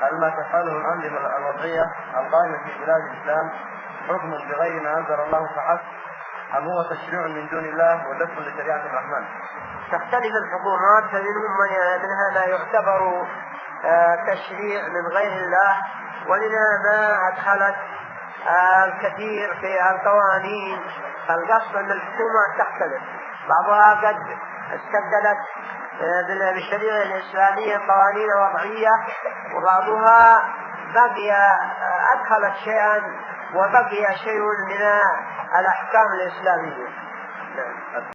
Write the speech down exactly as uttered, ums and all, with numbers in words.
هل ما تفعله الأنظمة الوضعية القائمة في بلاد الإسلام حكم بغير ما أنزل الله فحسب أم هو تشريع من دون الله ودفع لشريعة الرحمن؟ تختلف الحكومات، فمنهم منها ما يعتبر تشريع من غير الله، ومنها ما أدخلت الكثير في القوانين. فالقصد أن الحكومات تختلف، بعضها قد استبدلت بالشريعة الإسلامية قوانين وضعية، وبعضها بقي أدخلت شيئا وبقي شيء من الأحكام الإسلامية.